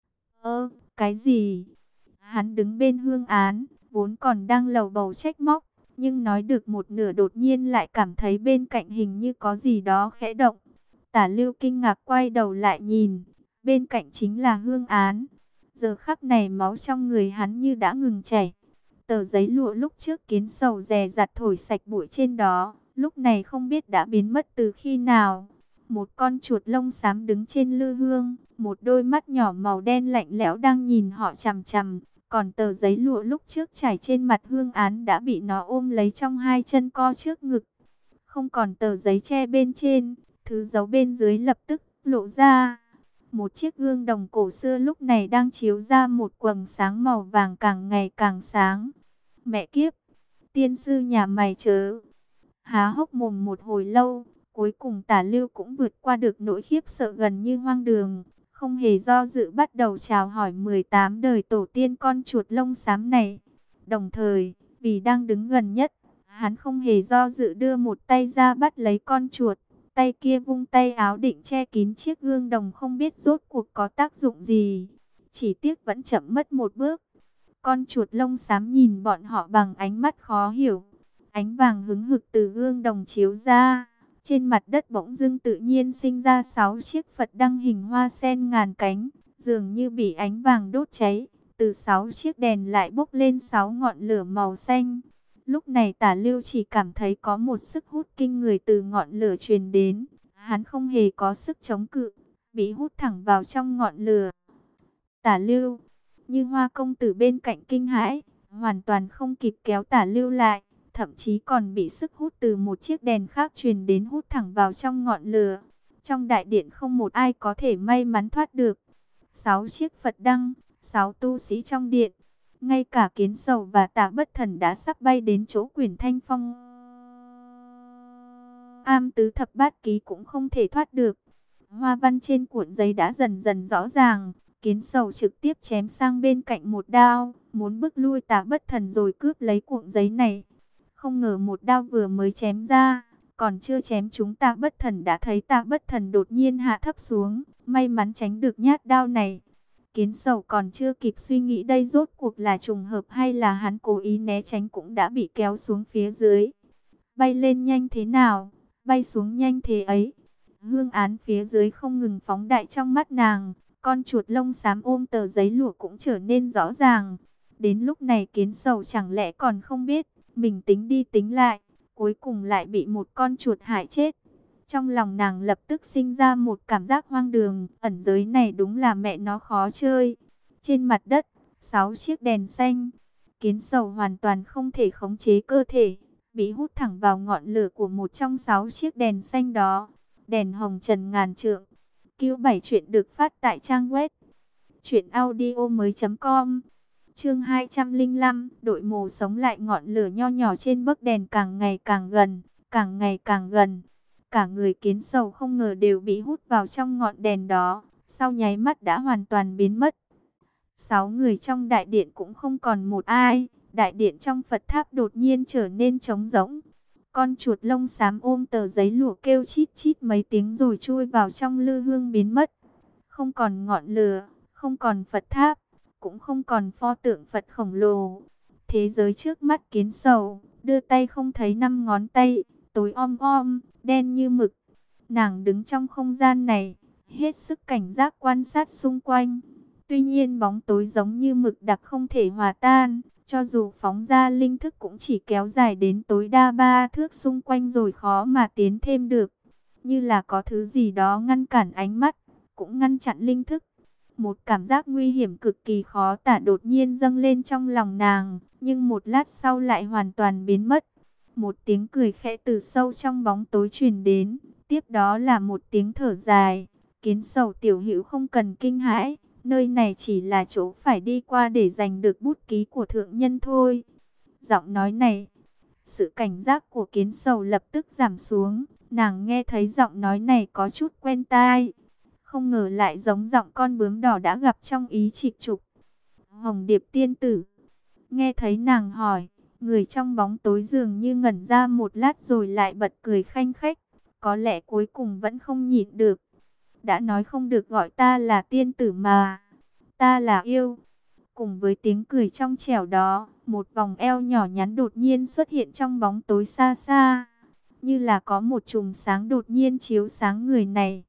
Cái gì? Hắn đứng bên Hương Án, vốn còn đang lầu bầu trách móc, nhưng nói được một nửa đột nhiên lại cảm thấy bên cạnh hình như có gì đó khẽ động. Tả Lưu kinh ngạc quay đầu lại nhìn, bên cạnh chính là Hương Án. Giờ khắc này máu trong người hắn như đã ngừng chảy. Tờ giấy lụa lúc trước Kiến Sầu dè dặt thổi sạch bụi trên đó, lúc này không biết đã biến mất từ khi nào. Một con chuột lông xám đứng trên lư hương, một đôi mắt nhỏ màu đen lạnh lẽo đang nhìn họ chằm chằm. Còn tờ giấy lụa lúc trước trải trên mặt Hương Án đã bị nó ôm lấy trong hai chân co trước ngực. Không còn tờ giấy che bên trên, thứ giấu bên dưới lập tức lộ ra. Một chiếc gương đồng cổ xưa lúc này đang chiếu ra một quầng sáng màu vàng càng ngày càng sáng. Mẹ kiếp, tiên sư nhà mày chớ. Há hốc mồm một hồi lâu, cuối cùng Tả Lưu cũng vượt qua được nỗi khiếp sợ gần như hoang đường. Không hề do dự bắt đầu chào hỏi 18 đời tổ tiên con chuột lông xám này. Đồng thời, vì đang đứng gần nhất, hắn không hề do dự đưa một tay ra bắt lấy con chuột. Tay kia vung tay áo định che kín chiếc gương đồng không biết rốt cuộc có tác dụng gì. Chỉ tiếc vẫn chậm mất một bước. Con chuột lông xám nhìn bọn họ bằng ánh mắt khó hiểu. Ánh vàng hứng hực từ gương đồng chiếu ra. Trên mặt đất bỗng dưng tự nhiên sinh ra 6 chiếc Phật đăng hình hoa sen ngàn cánh, dường như bị ánh vàng đốt cháy. Từ 6 chiếc đèn lại bốc lên 6 ngọn lửa màu xanh. Lúc này Tả Lưu chỉ cảm thấy có một sức hút kinh người từ ngọn lửa truyền đến. Hắn không hề có sức chống cự, bị hút thẳng vào trong ngọn lửa. Tả Lưu, như Hoa công tử bên cạnh kinh hãi, hoàn toàn không kịp kéo Tả Lưu lại. Thậm chí còn bị sức hút từ một chiếc đèn khác truyền đến hút thẳng vào trong ngọn lửa. Trong đại điện không một ai có thể may mắn thoát được. 6 chiếc Phật đăng, 6 tu sĩ trong điện. Ngay cả Kiến Sầu và Tạ Bất Thần đã sắp bay đến chỗ quyển Thanh Phong Am Tứ Thập Bát Ký cũng không thể thoát được. Hoa văn trên cuộn giấy đã dần dần rõ ràng. Kiến Sầu trực tiếp chém sang bên cạnh một đao, muốn bức lui Tạ Bất Thần rồi cướp lấy cuộn giấy này. Không ngờ một đao vừa mới chém ra, còn chưa chém trúng Tạ Bất Thần đã thấy Tạ Bất Thần đột nhiên hạ thấp xuống, may mắn tránh được nhát đao này. Kiến Sầu còn chưa kịp suy nghĩ đây rốt cuộc là trùng hợp hay là hắn cố ý né tránh cũng đã bị kéo xuống phía dưới. Bay lên nhanh thế nào, bay xuống nhanh thế ấy. Hương Án phía dưới không ngừng phóng đại trong mắt nàng, con chuột lông xám ôm tờ giấy lụa cũng trở nên rõ ràng. Đến lúc này Kiến Sầu chẳng lẽ còn không biết, mình tính đi tính lại, cuối cùng lại bị một con chuột hại chết. Trong lòng nàng lập tức sinh ra một cảm giác hoang đường, ẩn giới này đúng là mẹ nó khó chơi. Trên mặt đất, 6 chiếc đèn xanh. Kiến Sầu hoàn toàn không thể khống chế cơ thể, bị hút thẳng vào ngọn lửa của một trong 6 chiếc đèn xanh đó. Đèn hồng trần ngàn trượng. Q7 chuyện được phát tại trang web truyệnaudiomoi.com. Chương 205, đội mồ sống lại ngọn lửa nho nhỏ trên bấc đèn càng ngày càng gần, càng ngày càng gần. Cả người Kiến Sầu không ngờ đều bị hút vào trong ngọn đèn đó, sau nháy mắt đã hoàn toàn biến mất. 6 người trong đại điện cũng không còn một ai, đại điện trong Phật tháp đột nhiên trở nên trống rỗng. Con chuột lông xám ôm tờ giấy lụa kêu chít chít mấy tiếng rồi chui vào trong lư hương biến mất. Không còn ngọn lửa, không còn Phật tháp, cũng không còn pho tượng Phật khổng lồ. Thế giới trước mắt Kiến Sầu, đưa tay không thấy 5 ngón tay, tối om om, đen như mực. Nàng đứng trong không gian này, hết sức cảnh giác quan sát xung quanh. Tuy nhiên bóng tối giống như mực đặc không thể hòa tan, cho dù phóng ra linh thức cũng chỉ kéo dài đến tối đa 3 thước xung quanh rồi khó mà tiến thêm được. Như là có thứ gì đó ngăn cản ánh mắt, cũng ngăn chặn linh thức. Một cảm giác nguy hiểm cực kỳ khó tả đột nhiên dâng lên trong lòng nàng, nhưng một lát sau lại hoàn toàn biến mất. Một tiếng cười khẽ từ sâu trong bóng tối truyền đến, tiếp đó là một tiếng thở dài. Kiến Sầu tiểu hữu không cần kinh hãi, nơi này chỉ là chỗ phải đi qua để giành được bút ký của thượng nhân thôi. Giọng nói này, sự cảnh giác của Kiến Sầu lập tức giảm xuống, nàng nghe thấy giọng nói này có chút quen tai. Không ngờ lại giống giọng con bướm đỏ đã gặp trong ý trịch trục. Hồng Điệp tiên tử, nghe thấy nàng hỏi, người trong bóng tối dường như ngẩn ra một lát rồi lại bật cười khanh khách. Có lẽ cuối cùng vẫn không nhịn được. Đã nói không được gọi ta là tiên tử mà. Ta là yêu. Cùng với tiếng cười trong trẻo đó, một vòng eo nhỏ nhắn đột nhiên xuất hiện trong bóng tối xa xa. Như là có một chùm sáng đột nhiên chiếu sáng người này.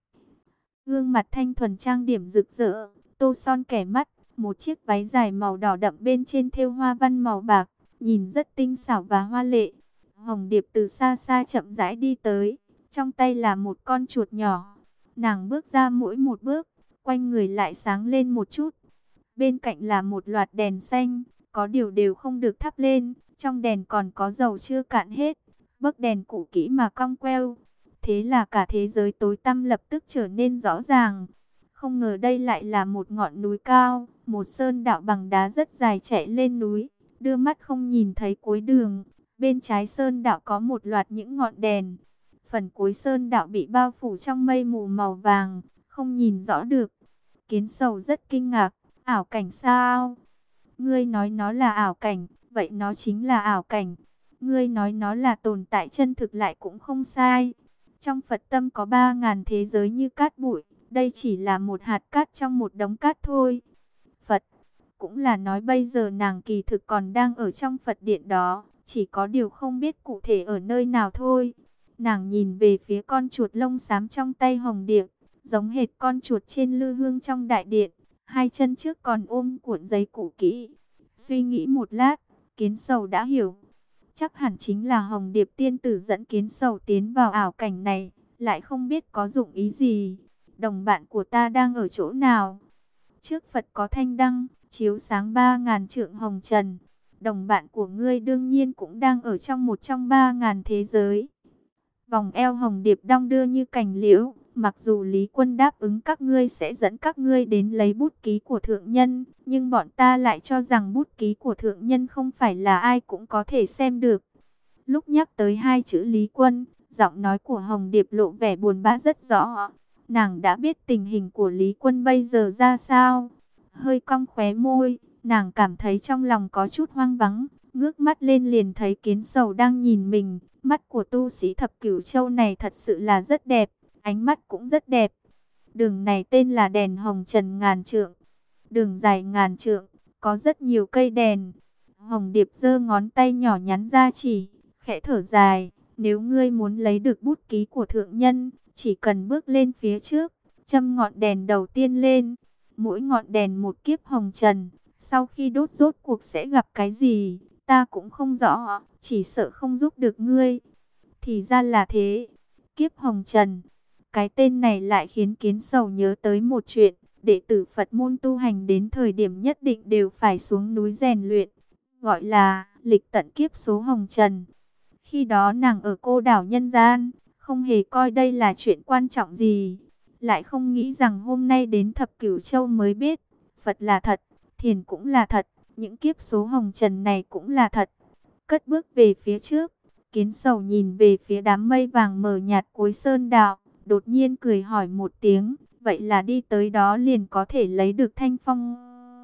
Gương mặt thanh thuần trang điểm rực rỡ, tô son kẻ mắt, một chiếc váy dài màu đỏ đậm bên trên thêu hoa văn màu bạc, nhìn rất tinh xảo và hoa lệ. Hồng Điệp từ xa xa chậm rãi đi tới, trong tay là một con chuột nhỏ. Nàng bước ra mỗi một bước, quanh người lại sáng lên một chút. Bên cạnh là một loạt đèn xanh, có điều đều không được thắp lên, trong đèn còn có dầu chưa cạn hết. Bấc đèn cũ kỹ mà cong queo. Thế là cả thế giới tối tăm lập tức trở nên rõ ràng. Không ngờ đây lại là một ngọn núi cao, một sơn đạo bằng đá rất dài chạy lên núi, đưa mắt không nhìn thấy cuối đường. Bên trái sơn đạo có một loạt những ngọn đèn. Phần cuối sơn đạo bị bao phủ trong mây mù màu vàng, không nhìn rõ được. Kiến Sầu rất kinh ngạc, ảo cảnh sao? Ngươi nói nó là ảo cảnh, vậy nó chính là ảo cảnh. Ngươi nói nó là tồn tại chân thực lại cũng không sai. Trong Phật tâm có 3.000 thế giới như cát bụi, đây chỉ là một hạt cát trong một đống cát thôi. Phật, cũng là nói bây giờ nàng kỳ thực còn đang ở trong Phật điện đó, chỉ có điều không biết cụ thể ở nơi nào thôi. Nàng nhìn về phía con chuột lông xám trong tay Hồng Điệp, giống hệt con chuột trên lư hương trong đại điện, hai chân trước còn ôm cuộn giấy cũ kỹ. Suy nghĩ một lát, Kiến Sầu đã hiểu. Chắc hẳn chính là Hồng Điệp tiên tử dẫn Kiến Sầu tiến vào ảo cảnh này, lại không biết có dụng ý gì. Đồng bạn của ta đang ở chỗ nào? Trước Phật có thanh đăng, chiếu sáng 3.000 trượng hồng trần. Đồng bạn của ngươi đương nhiên cũng đang ở trong một trong 3.000 thế giới. Vòng eo Hồng Điệp đong đưa như cành liễu. Mặc dù Lý Quân đáp ứng các ngươi sẽ dẫn các ngươi đến lấy bút ký của thượng nhân, nhưng bọn ta lại cho rằng bút ký của thượng nhân không phải là ai cũng có thể xem được. Lúc nhắc tới hai chữ Lý Quân, giọng nói của Hồng Điệp lộ vẻ buồn bã rất rõ. Nàng đã biết tình hình của Lý Quân bây giờ ra sao. Hơi cong khóe môi, nàng cảm thấy trong lòng có chút hoang vắng, ngước mắt lên liền thấy Kiến Sầu đang nhìn mình. Mắt của tu sĩ thập cửu châu này thật sự là rất đẹp. Ánh mắt cũng rất đẹp. Đường này tên là đèn hồng trần ngàn trượng. Đường dài ngàn trượng, có rất nhiều cây đèn. Hồng Điệp giơ ngón tay nhỏ nhắn ra chỉ, khẽ thở dài. Nếu ngươi muốn lấy được bút ký của thượng nhân, chỉ cần bước lên phía trước, châm ngọn đèn đầu tiên lên. Mỗi ngọn đèn một kiếp hồng trần. Sau khi đốt rốt cuộc sẽ gặp cái gì, ta cũng không rõ, chỉ sợ không giúp được ngươi. Thì ra là thế. Kiếp hồng trần. Cái tên này lại khiến Kiến Sầu nhớ tới một chuyện, đệ tử Phật môn tu hành đến thời điểm nhất định đều phải xuống núi rèn luyện, gọi là lịch tận kiếp số hồng trần. Khi đó nàng ở cô đảo nhân gian, không hề coi đây là chuyện quan trọng gì, lại không nghĩ rằng hôm nay đến Thập Cửu Châu mới biết, Phật là thật, thiền cũng là thật, những kiếp số hồng trần này cũng là thật. Cất bước về phía trước, Kiến Sầu nhìn về phía đám mây vàng mờ nhạt cuối sơn đạo. Đột nhiên cười hỏi một tiếng, vậy là đi tới đó liền có thể lấy được thanh phong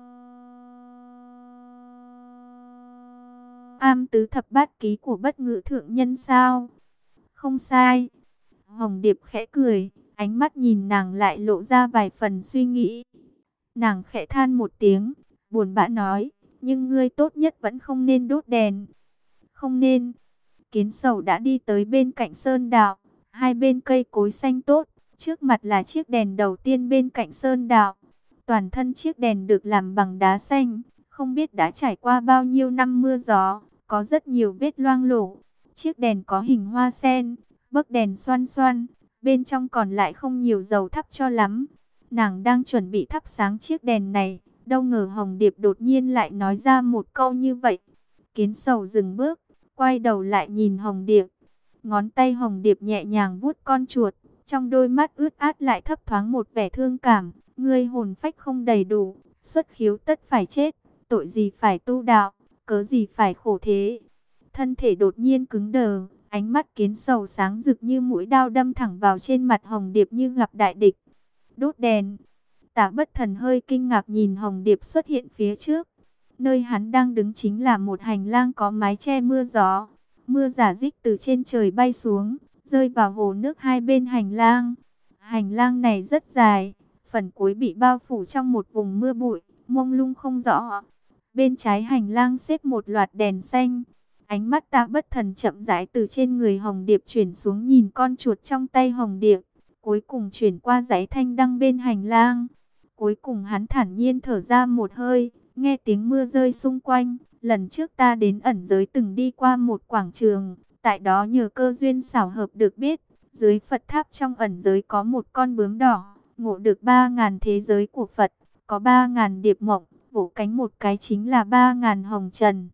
am tứ thập bát ký của bất ngữ thượng nhân sao? Không sai. Hồng Điệp khẽ cười, ánh mắt nhìn nàng lại lộ ra vài phần suy nghĩ. Nàng khẽ than một tiếng, buồn bã nói, nhưng ngươi tốt nhất vẫn không nên đốt đèn. Không nên. Kiến Sầu đã đi tới bên cạnh sơn đạo, hai bên cây cối xanh tốt, trước mặt là chiếc đèn đầu tiên bên cạnh sơn đạo. Toàn thân chiếc đèn được làm bằng đá xanh, không biết đã trải qua bao nhiêu năm mưa gió, có rất nhiều vết loang lổ. Chiếc đèn có hình hoa sen, bấc đèn xoăn xoăn, bên trong còn lại không nhiều dầu thắp cho lắm. Nàng đang chuẩn bị thắp sáng chiếc đèn này, đâu ngờ Hồng Điệp đột nhiên lại nói ra một câu như vậy. Kiến Sầu dừng bước, quay đầu lại nhìn Hồng Điệp. Ngón tay Hồng Điệp nhẹ nhàng vuốt con chuột, trong đôi mắt ướt át lại thấp thoáng một vẻ thương cảm. Ngươi hồn phách không đầy đủ, xuất khiếu tất phải chết, tội gì phải tu đạo, cớ gì phải khổ thế. Thân thể đột nhiên cứng đờ, ánh mắt Kiến Sầu sáng rực như mũi đao đâm thẳng vào trên mặt Hồng Điệp như gặp đại địch. Đốt đèn. Tả Bất Thần hơi kinh ngạc nhìn Hồng Điệp xuất hiện phía trước. Nơi hắn đang đứng chính là một hành lang có mái che mưa gió. Mưa rả rích từ trên trời bay xuống, rơi vào hồ nước hai bên hành lang. Hành lang này rất dài, phần cuối bị bao phủ trong một vùng mưa bụi, mông lung không rõ. Bên trái hành lang xếp một loạt đèn xanh. Ánh mắt Tả Bất Thần chậm rãi từ trên người Hồng Điệp chuyển xuống nhìn con chuột trong tay Hồng Điệp, cuối cùng chuyển qua dãy thanh đăng bên hành lang. Cuối cùng hắn thản nhiên thở ra một hơi, nghe tiếng mưa rơi xung quanh. Lần trước ta đến ẩn giới từng đi qua một quảng trường, tại đó nhờ cơ duyên xảo hợp được biết, dưới Phật tháp trong ẩn giới có một con bướm đỏ, ngộ được 3.000 thế giới của Phật, có 3.000 điệp mộng, vỗ cánh một cái chính là 3.000 hồng trần.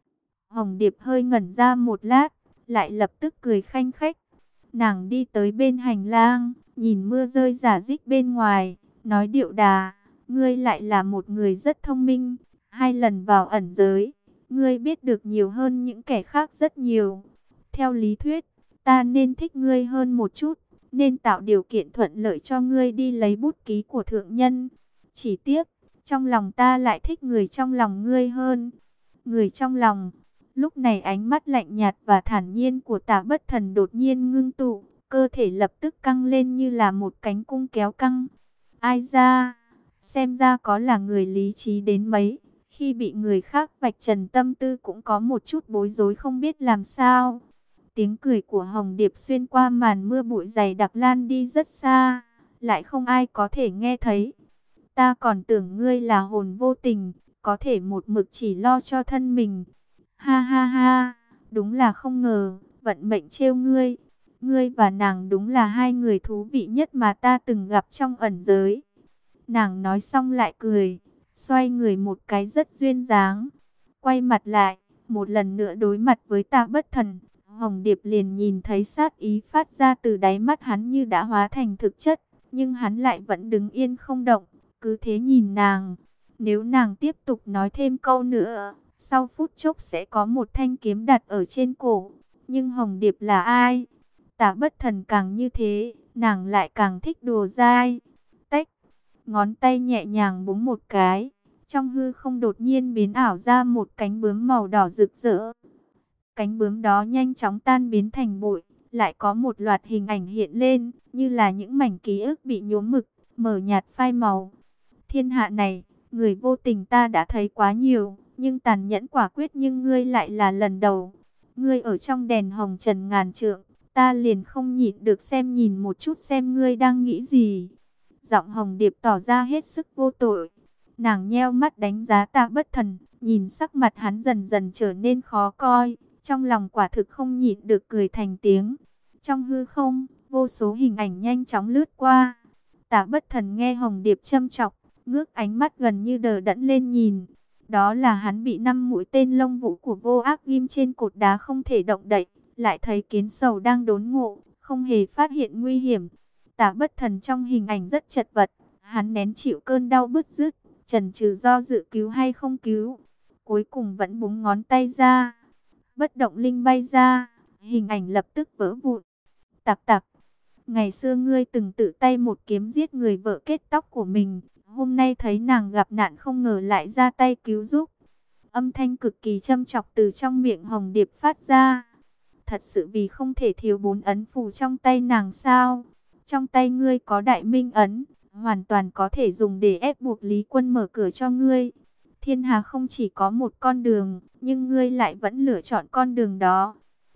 Hồng Điệp hơi ngẩn ra một lát, lại lập tức cười khanh khách. Nàng đi tới bên hành lang, nhìn mưa rơi rả rích bên ngoài, nói điệu đà, ngươi lại là một người rất thông minh, 2 lần vào ẩn giới, ngươi biết được nhiều hơn những kẻ khác rất nhiều. Theo lý thuyết, ta nên thích ngươi hơn một chút, nên tạo điều kiện thuận lợi cho ngươi đi lấy bút ký của thượng nhân. Chỉ tiếc, trong lòng ta lại thích người trong lòng ngươi hơn. Người trong lòng. Lúc này ánh mắt lạnh nhạt và thản nhiên của Tả Bất Thần đột nhiên ngưng tụ, cơ thể lập tức căng lên như là một cánh cung kéo căng. Ai ra, xem ra có là người lý trí đến mấy, khi bị người khác vạch trần tâm tư cũng có một chút bối rối không biết làm sao. Tiếng cười của Hồng Điệp xuyên qua màn mưa bụi dày đặc lan đi rất xa, lại không ai có thể nghe thấy. Ta còn tưởng ngươi là hồn vô tình, có thể một mực chỉ lo cho thân mình. Ha ha ha, đúng là không ngờ, vận mệnh trêu ngươi. Ngươi và nàng đúng là hai người thú vị nhất mà ta từng gặp trong ẩn giới. Nàng nói xong lại cười, xoay người một cái rất duyên dáng. Quay mặt lại, một lần nữa đối mặt với Tả Bất Thần. Hồng Điệp liền nhìn thấy sát ý phát ra từ đáy mắt hắn như đã hóa thành thực chất. Nhưng hắn lại vẫn đứng yên không động, cứ thế nhìn nàng. Nếu nàng tiếp tục nói thêm câu nữa, sau phút chốc sẽ có một thanh kiếm đặt ở trên cổ. Nhưng Hồng Điệp là ai? Tả Bất Thần càng như thế, nàng lại càng thích đùa dai. Tách, ngón tay nhẹ nhàng búng một cái. Trong hư không đột nhiên biến ảo ra một cánh bướm màu đỏ rực rỡ. Cánh bướm đó nhanh chóng tan biến thành bụi. Lại có một loạt hình ảnh hiện lên, như là những mảnh ký ức bị nhuốm mực, mờ nhạt phai màu. Thiên hạ này, người vô tình ta đã thấy quá nhiều, nhưng tàn nhẫn quả quyết nhưng ngươi lại là lần đầu. Ngươi ở trong đèn hồng trần ngàn trượng, ta liền không nhịn được xem nhìn một chút xem ngươi đang nghĩ gì. Giọng Hồng Điệp tỏ ra hết sức vô tội. Nàng nheo mắt đánh giá Tả Bất Thần, nhìn sắc mặt hắn dần dần trở nên khó coi, trong lòng quả thực không nhịn được cười thành tiếng. Trong hư không, vô số hình ảnh nhanh chóng lướt qua. Tả Bất Thần nghe Hồng Điệp châm chọc, ngước ánh mắt gần như đờ đẫn lên nhìn. Đó là hắn bị 5 mũi tên lông vũ của Vô Ác ghim trên cột đá không thể động đậy, lại thấy Kiến Sầu đang đốn ngộ, không hề phát hiện nguy hiểm. Tả Bất Thần trong hình ảnh rất chật vật, hắn nén chịu cơn đau bứt rứt, chần chừ do dự cứu hay không cứu. Cuối cùng vẫn búng ngón tay ra, bất động linh bay ra, hình ảnh lập tức vỡ vụn. Tặc tặc, ngày xưa ngươi từng tự tay một kiếm giết người vợ kết tóc của mình, hôm nay thấy nàng gặp nạn không ngờ lại ra tay cứu giúp. Âm thanh cực kỳ châm chọc từ trong miệng Hồng Điệp phát ra. Thật sự vì không thể thiếu 4 ấn phù trong tay nàng sao? Trong tay ngươi có Đại Minh ấn, hoàn toàn có thể dùng để ép buộc Lý Quân mở cửa cho ngươi. Thiên hà không chỉ có một con đường, nhưng ngươi lại vẫn lựa chọn con đường đó.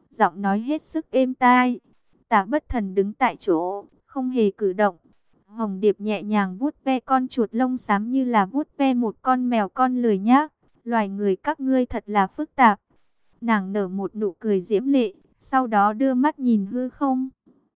giọng nói hết sức êm tai. Tả Bất Thần đứng tại chỗ, không hề cử động. Hồng Điệp nhẹ nhàng vuốt ve con chuột lông xám như là vuốt ve một con mèo con lười nhác. Loài người các ngươi thật là phức tạp. Nàng nở một nụ cười diễm lệ, sau đó đưa mắt nhìn hư không.